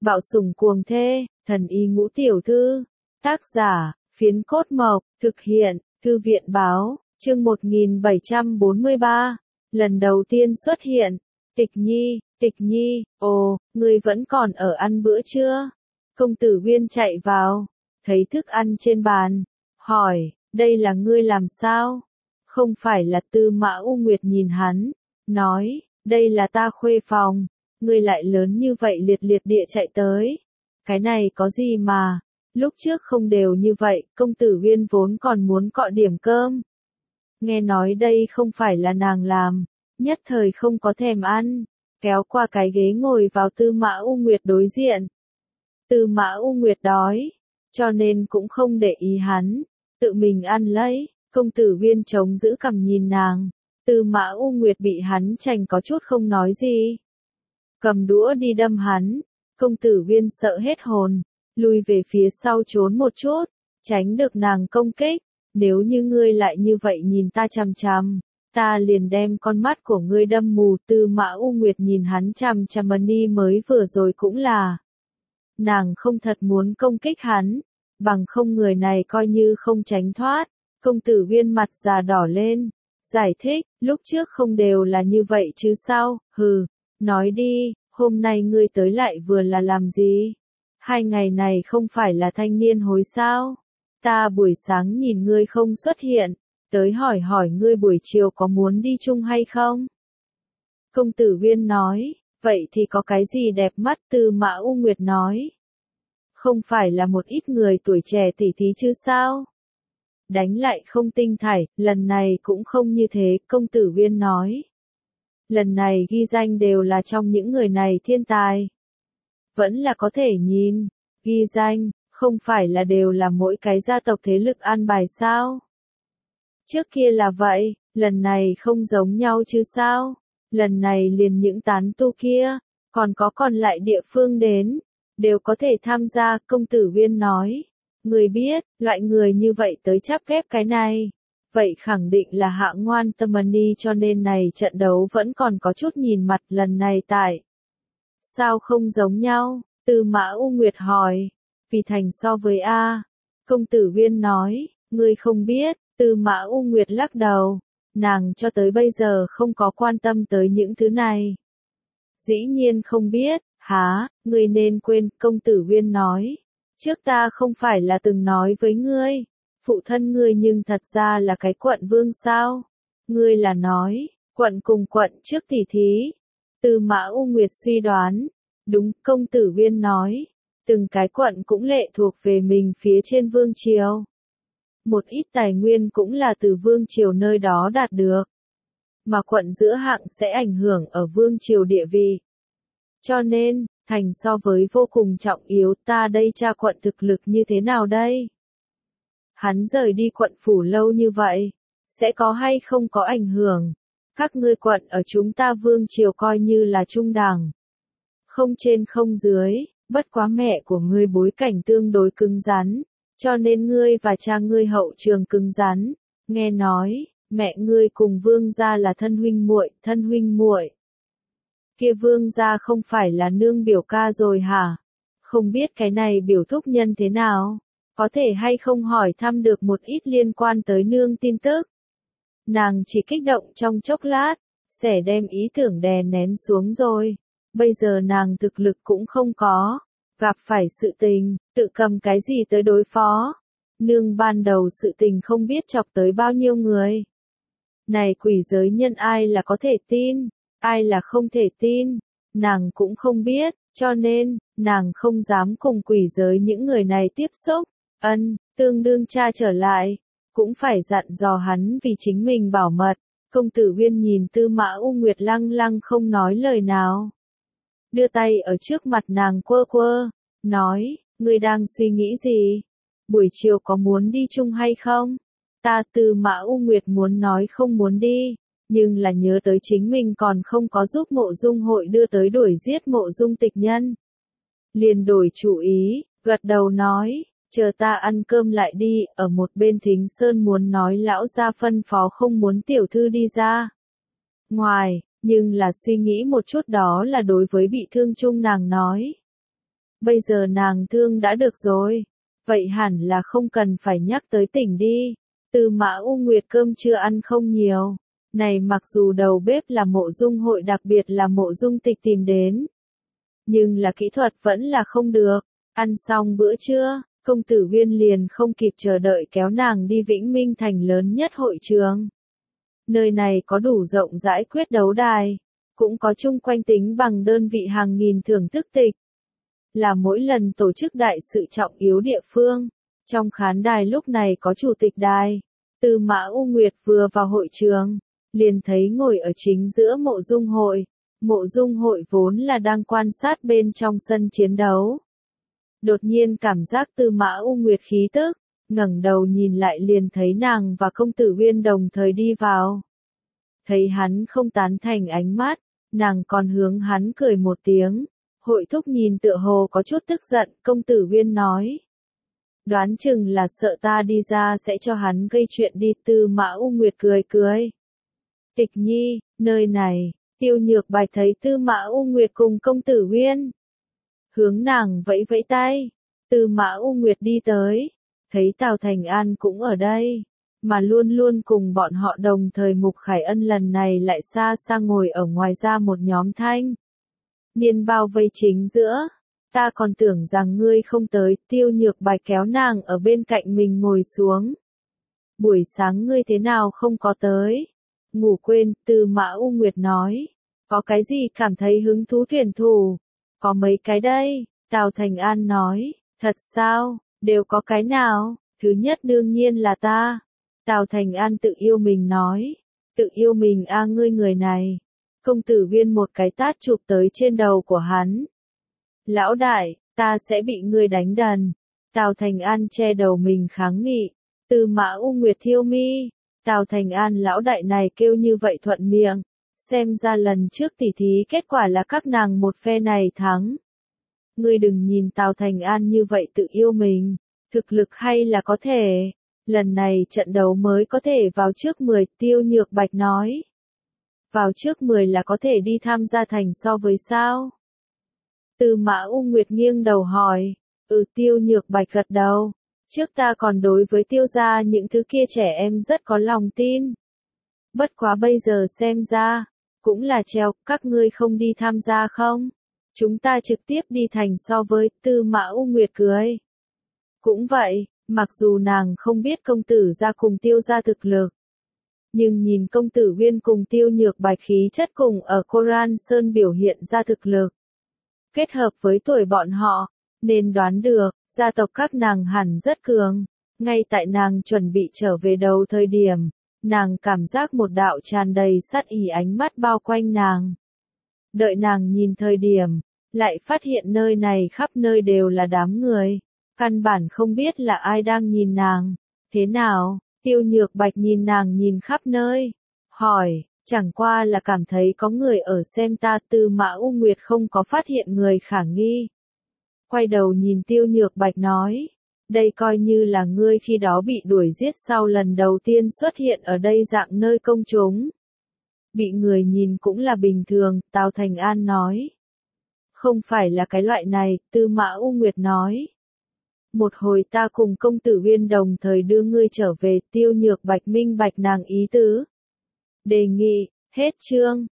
Bạo sủng cuồng thê, thần y ngũ tiểu thư. Tác giả, Phiến Cốt Mộc, thực hiện, Thư viện báo, chương 1743. Lần đầu tiên xuất hiện. Tịch nhi, ồ, ngươi vẫn còn ở ăn bữa trưa? Công tử Uyên chạy vào, thấy thức ăn trên bàn, hỏi, đây là ngươi làm sao? Không phải là Tư Mã U Nguyệt nhìn hắn, nói, đây là ta khuê phòng, ngươi lại lớn như vậy liệt liệt địa chạy tới. Cái này có gì mà, lúc trước không đều như vậy, công tử Uyên vốn còn muốn cọ điểm cơm. Nghe nói đây không phải là nàng làm, nhất thời không có thèm ăn, kéo qua cái ghế ngồi vào Tư Mã U Nguyệt đối diện. Tư Mã U Nguyệt đói, cho nên cũng không để ý hắn, tự mình ăn lấy. Công tử Uyên chống giữ cằm nhìn nàng, Tư Mã U Nguyệt bị hắn chành có chút không nói gì. Cầm đũa đi đâm hắn, công tử Uyên sợ hết hồn, lùi về phía sau trốn một chút, tránh được nàng công kích. Nếu như ngươi lại như vậy nhìn ta chằm chằm, ta liền đem con mắt của ngươi đâm mù. Tư Mã U Nguyệt nhìn hắn chằm chằm đi mới vừa rồi cũng là. Nàng không thật muốn công kích hắn, bằng không người này coi như không tránh thoát. Công tử Uyên mặt già đỏ lên, giải thích, lúc trước không đều là như vậy chứ sao, hừ, nói đi, hôm nay ngươi tới lại vừa là làm gì? 2 ngày này không phải là thanh niên hối sao? Ta buổi sáng nhìn ngươi không xuất hiện, tới hỏi hỏi ngươi buổi chiều có muốn đi chung hay không? Công tử Uyên nói, vậy thì có cái gì đẹp mắt? Tư Mã U Nguyệt nói, không phải là một ít người tuổi trẻ tỉ thí chứ sao? Đánh lại không tinh thảy, lần này cũng không như thế, công tử Uyên nói. Lần này ghi danh đều là trong những người này thiên tài. Vẫn là có thể nhìn, ghi danh, không phải là đều là mỗi cái gia tộc thế lực an bài sao? Trước kia là vậy, lần này không giống nhau chứ sao? Lần này liền những tán tu kia, còn có còn lại địa phương đến, đều có thể tham gia, công tử Uyên nói. Người biết, loại người như vậy tới chắp ghép cái này. Vậy khẳng định là hạ ngoan tâm đi, cho nên này trận đấu vẫn còn có chút nhìn mặt. Lần này tại sao không giống nhau? Tư Mã U Nguyệt hỏi. Vì thành so với A. Công tử Uyên nói, ngươi không biết. Tư Mã U Nguyệt lắc đầu. Nàng cho tới bây giờ không có quan tâm tới những thứ này. Dĩ nhiên không biết, hả, ngươi nên quên, công tử Uyên nói. Trước ta không phải là từng nói với ngươi, phụ thân ngươi nhưng thật ra là cái quận vương sao? Ngươi là nói, quận cùng quận trước tỉ thí. Tư Mã U Nguyệt suy đoán, đúng, công tử Uyên nói, từng cái quận cũng lệ thuộc về mình phía trên vương triều. Một ít tài nguyên cũng là từ vương triều nơi đó đạt được. Mà quận giữa hạng sẽ ảnh hưởng ở vương triều địa vị. Cho nên, thành so với vô cùng trọng yếu, ta đây tra quận thực lực như thế nào đây? Hắn rời đi quận phủ lâu như vậy, sẽ có hay không có ảnh hưởng? Các ngươi quận ở chúng ta vương triều coi như là trung đẳng. Không trên không dưới, bất quá mẹ của ngươi bối cảnh tương đối cứng rắn, cho nên ngươi và cha ngươi hậu trường cứng rắn. Nghe nói, mẹ ngươi cùng vương gia là thân huynh muội. Kia vương gia không phải là nương biểu ca rồi hả? Không biết cái này biểu thúc nhân thế nào? Có thể hay không hỏi thăm được một ít liên quan tới nương tin tức? Nàng chỉ kích động trong chốc lát, sẽ đem ý tưởng đè nén xuống rồi. Bây giờ nàng thực lực cũng không có, gặp phải sự tình, tự cầm cái gì tới đối phó. Nương ban đầu sự tình không biết chọc tới bao nhiêu người. Này quỷ giới nhân ai là có thể tin? Ai là không thể tin, nàng cũng không biết, cho nên, nàng không dám cùng quỷ giới những người này tiếp xúc. Tương đương cha trở lại, cũng phải dặn dò hắn vì chính mình bảo mật. Công tử Uyên nhìn Tư Mã U Nguyệt lăng lăng không nói lời nào. Đưa tay ở trước mặt nàng quơ quơ, nói, ngươi đang suy nghĩ gì? Buổi chiều có muốn đi chung hay không? Ta Tư Mã U Nguyệt muốn nói không muốn đi. Nhưng là nhớ tới chính mình còn không có giúp Mộ Dung hội đưa tới đuổi giết Mộ Dung tịch nhân. Liền đổi chủ ý, gật đầu nói, chờ ta ăn cơm lại đi, ở một bên Thính Sơn muốn nói lão gia phân phó không muốn tiểu thư đi ra ngoài, nhưng là suy nghĩ một chút đó là đối với bị thương chung nàng nói. Bây giờ nàng thương đã được rồi. Vậy hẳn là không cần phải nhắc tới tỉnh đi. Tư Mã U Nguyệt cơm chưa ăn không nhiều. Này mặc dù đầu bếp là Mộ Dung Hội, đặc biệt là Mộ Dung Tịch tìm đến. Nhưng là kỹ thuật vẫn là không được. Ăn xong bữa trưa, công tử Uyên liền không kịp chờ đợi kéo nàng đi Vĩnh Minh thành lớn nhất hội trường. Nơi này có đủ rộng rãi quyết đấu đài, cũng có chung quanh tính bằng đơn vị hàng nghìn thưởng thức tịch. Là mỗi lần tổ chức đại sự trọng yếu địa phương, trong khán đài lúc này có chủ tịch đài. Tư Mã U Nguyệt vừa vào hội trường, liền thấy ngồi ở chính giữa Mộ Dung Hội. Mộ Dung Hội vốn là đang quan sát bên trong sân chiến đấu. Đột nhiên cảm giác Tư Mã U Nguyệt khí tức, ngẩng đầu nhìn lại liền thấy nàng và công tử Uyên đồng thời đi vào. Thấy hắn không tán thành ánh mắt, nàng còn hướng hắn cười một tiếng. Hội thúc nhìn tựa hồ có chút tức giận, công tử Uyên nói. Đoán chừng là sợ ta đi ra sẽ cho hắn gây chuyện đi. Tư Mã U Nguyệt cười cười. Tịch Nhi, nơi này, Tiêu Nhược Bạch thấy Tư Mã U Nguyệt cùng công tử Uyên. Hướng nàng vẫy vẫy tay. Tư Mã U Nguyệt đi tới. Thấy Tào Thành An cũng ở đây. Mà luôn luôn cùng bọn họ đồng thời Mục Khải Ân lần này lại xa xa ngồi ở ngoài ra một nhóm thanh niên bao vây chính giữa. Ta còn tưởng rằng ngươi không tới. Tiêu Nhược Bạch kéo nàng ở bên cạnh mình ngồi xuống. Buổi sáng ngươi thế nào không có tới? Ngủ quên. Tư Mã U Nguyệt nói. Có cái gì cảm thấy hứng thú tuyển thủ? Có mấy cái đây. Tào Thành An nói. Thật sao? Đều có cái nào? Thứ nhất đương nhiên là ta. Tào Thành An tự yêu mình nói. Tự yêu mình a ngươi người này. Công tử Uyên một cái tát chụp tới trên đầu của hắn. Lão đại, ta sẽ bị ngươi đánh đần. Tào Thành An che đầu mình kháng nghị. Tư Mã U Nguyệt thiêu mi. Tào Thành An lão đại này kêu như vậy thuận miệng. Xem ra lần trước tỉ thí kết quả là các nàng một phe này thắng. Ngươi đừng nhìn Tào Thành An như vậy tự yêu mình. Thực lực hay là có thể. Lần này trận đấu mới có thể vào trước 10. Tiêu Nhược Bạch nói. Vào trước 10 là có thể đi tham gia thành so với sao? Tư Mã U Nguyệt nghiêng đầu hỏi. Tiêu Nhược Bạch gật đầu. Trước ta còn đối với Tiêu gia những thứ kia trẻ em rất có lòng tin. Bất quá bây giờ xem ra, cũng là treo, các ngươi không đi tham gia không? Chúng ta trực tiếp đi thành so với. Tư Mã U Nguyệt cười. Cũng vậy, mặc dù nàng không biết công tử gia cùng Tiêu gia thực lực. Nhưng nhìn công tử Uyên cùng Tiêu Nhược Bạch khí chất cùng ở Koran Sơn biểu hiện ra thực lực. Kết hợp với tuổi bọn họ, nên đoán được, gia tộc các nàng hẳn rất cường. Ngay tại nàng chuẩn bị trở về đầu thời điểm, nàng cảm giác một đạo tràn đầy sát ý ánh mắt bao quanh nàng. Đợi nàng nhìn thời điểm, lại phát hiện nơi này khắp nơi đều là đám người. Căn bản không biết là ai đang nhìn nàng. Thế nào? Tiêu Nhược Bạch nhìn nàng nhìn khắp nơi. Hỏi, chẳng qua là cảm thấy có người ở xem ta. Tư Mã U Nguyệt không có phát hiện người khả nghi. Quay đầu nhìn Tiêu Nhược Bạch nói. Đây coi như là ngươi khi đó bị đuổi giết sau lần đầu tiên xuất hiện ở đây dạng nơi công chúng. Bị người nhìn cũng là bình thường. Tào Thành An nói. Không phải là cái loại này. Tư Mã U Nguyệt nói. Một hồi ta cùng công tử Uyên đồng thời đưa ngươi trở về. Tiêu Nhược Bạch minh bạch nàng ý tứ. Đề nghị, hết chương.